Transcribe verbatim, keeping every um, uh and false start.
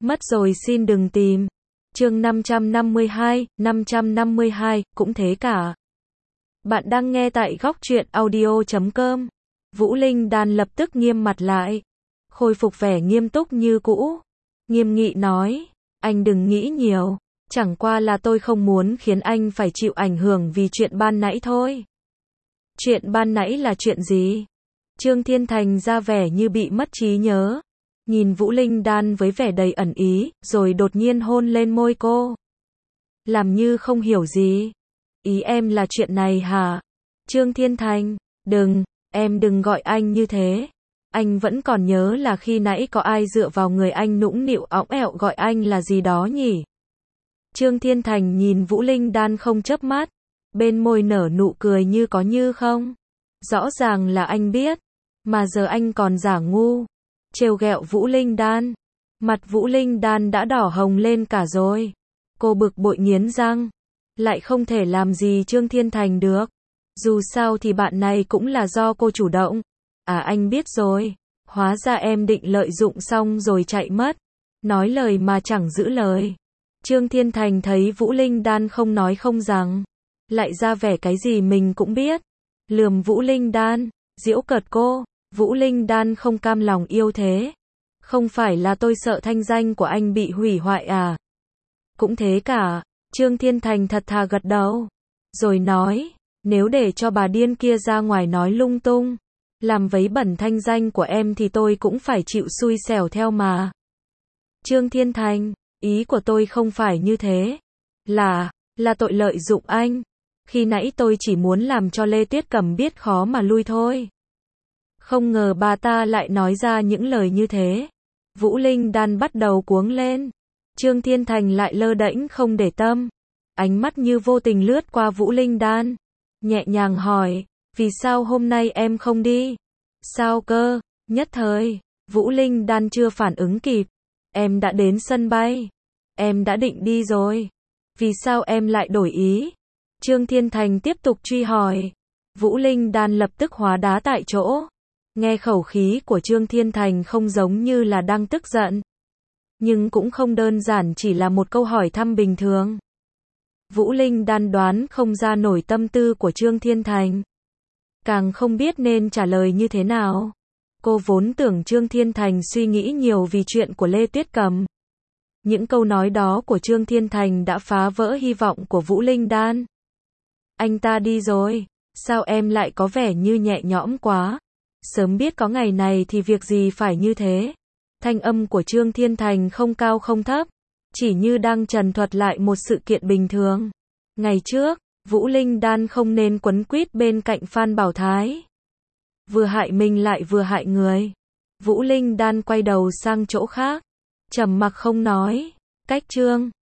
Mất rồi xin đừng tìm. Chương năm trăm năm mươi hai, năm trăm năm mươi hai, cũng thế cả. Bạn đang nghe tại góc truyện audio chấm com. Vũ Linh Đan lập tức nghiêm mặt lại, khôi phục vẻ nghiêm túc như cũ, nghiêm nghị nói, anh đừng nghĩ nhiều, chẳng qua là tôi không muốn khiến anh phải chịu ảnh hưởng vì chuyện ban nãy thôi. Chuyện ban nãy là chuyện gì? Trương Thiên Thành ra vẻ như bị mất trí nhớ, nhìn Vũ Linh Đan với vẻ đầy ẩn ý, rồi đột nhiên hôn lên môi cô. Làm như không hiểu gì. Ý em là chuyện này hả? Trương Thiên Thành, đừng, em đừng gọi anh như thế. Anh vẫn còn nhớ là khi nãy có ai dựa vào người anh nũng nịu õng ẹo gọi anh là gì đó nhỉ? Trương Thiên Thành nhìn Vũ Linh Đan không chớp mắt, bên môi nở nụ cười như có như không. Rõ ràng là anh biết, mà giờ anh còn giả ngu, trêu ghẹo Vũ Linh Đan. Mặt Vũ Linh Đan đã đỏ hồng lên cả rồi. Cô bực bội nghiến răng, lại không thể làm gì Trương Thiên Thành được. Dù sao thì bạn này cũng là do cô chủ động. À anh biết rồi, hóa ra em định lợi dụng xong rồi chạy mất. Nói lời mà chẳng giữ lời. Trương Thiên Thành thấy Vũ Linh Đan không nói không rằng, lại ra vẻ cái gì mình cũng biết. Lườm Vũ Linh Đan, giễu cợt cô. Vũ Linh Đan không cam lòng yêu thế. Không phải là tôi sợ thanh danh của anh bị hủy hoại à? Cũng thế cả. Trương Thiên Thành thật thà gật đầu, rồi nói, nếu để cho bà điên kia ra ngoài nói lung tung, làm vấy bẩn thanh danh của em thì tôi cũng phải chịu xui xẻo theo mà. Trương Thiên Thành, ý của tôi không phải như thế. Là, là tội lợi dụng anh. Khi nãy tôi chỉ muốn làm cho Lê Tuyết Cầm biết khó mà lui thôi. Không ngờ bà ta lại nói ra những lời như thế. Vũ Linh Đan bắt đầu cuống lên. Trương Thiên Thành lại lơ đễnh không để tâm. Ánh mắt như vô tình lướt qua Vũ Linh Đan. Nhẹ nhàng hỏi, vì sao hôm nay em không đi? Sao cơ? Nhất thời, Vũ Linh Đan chưa phản ứng kịp. Em đã đến sân bay. Em đã định đi rồi. Vì sao em lại đổi ý? Trương Thiên Thành tiếp tục truy hỏi. Vũ Linh Đan lập tức hóa đá tại chỗ. Nghe khẩu khí của Trương Thiên Thành không giống như là đang tức giận, nhưng cũng không đơn giản chỉ là một câu hỏi thăm bình thường. Vũ Linh Đan đoán không ra nổi tâm tư của Trương Thiên Thành, càng không biết nên trả lời như thế nào. Cô vốn tưởng Trương Thiên Thành suy nghĩ nhiều vì chuyện của Lê Tuyết Cầm. Những câu nói đó của Trương Thiên Thành đã phá vỡ hy vọng của Vũ Linh Đan. Anh ta đi rồi, sao em lại có vẻ như nhẹ nhõm quá? Sớm biết có ngày này thì việc gì phải như thế. Thanh âm của Trương Thiên Thành không cao không thấp, chỉ như đang trần thuật lại một sự kiện bình thường. Ngày trước, Vũ Linh Đan không nên quấn quýt bên cạnh Phan Bảo Thái. Vừa hại mình lại vừa hại người. Vũ Linh Đan quay đầu sang chỗ khác, trầm mặc không nói. Cách Trương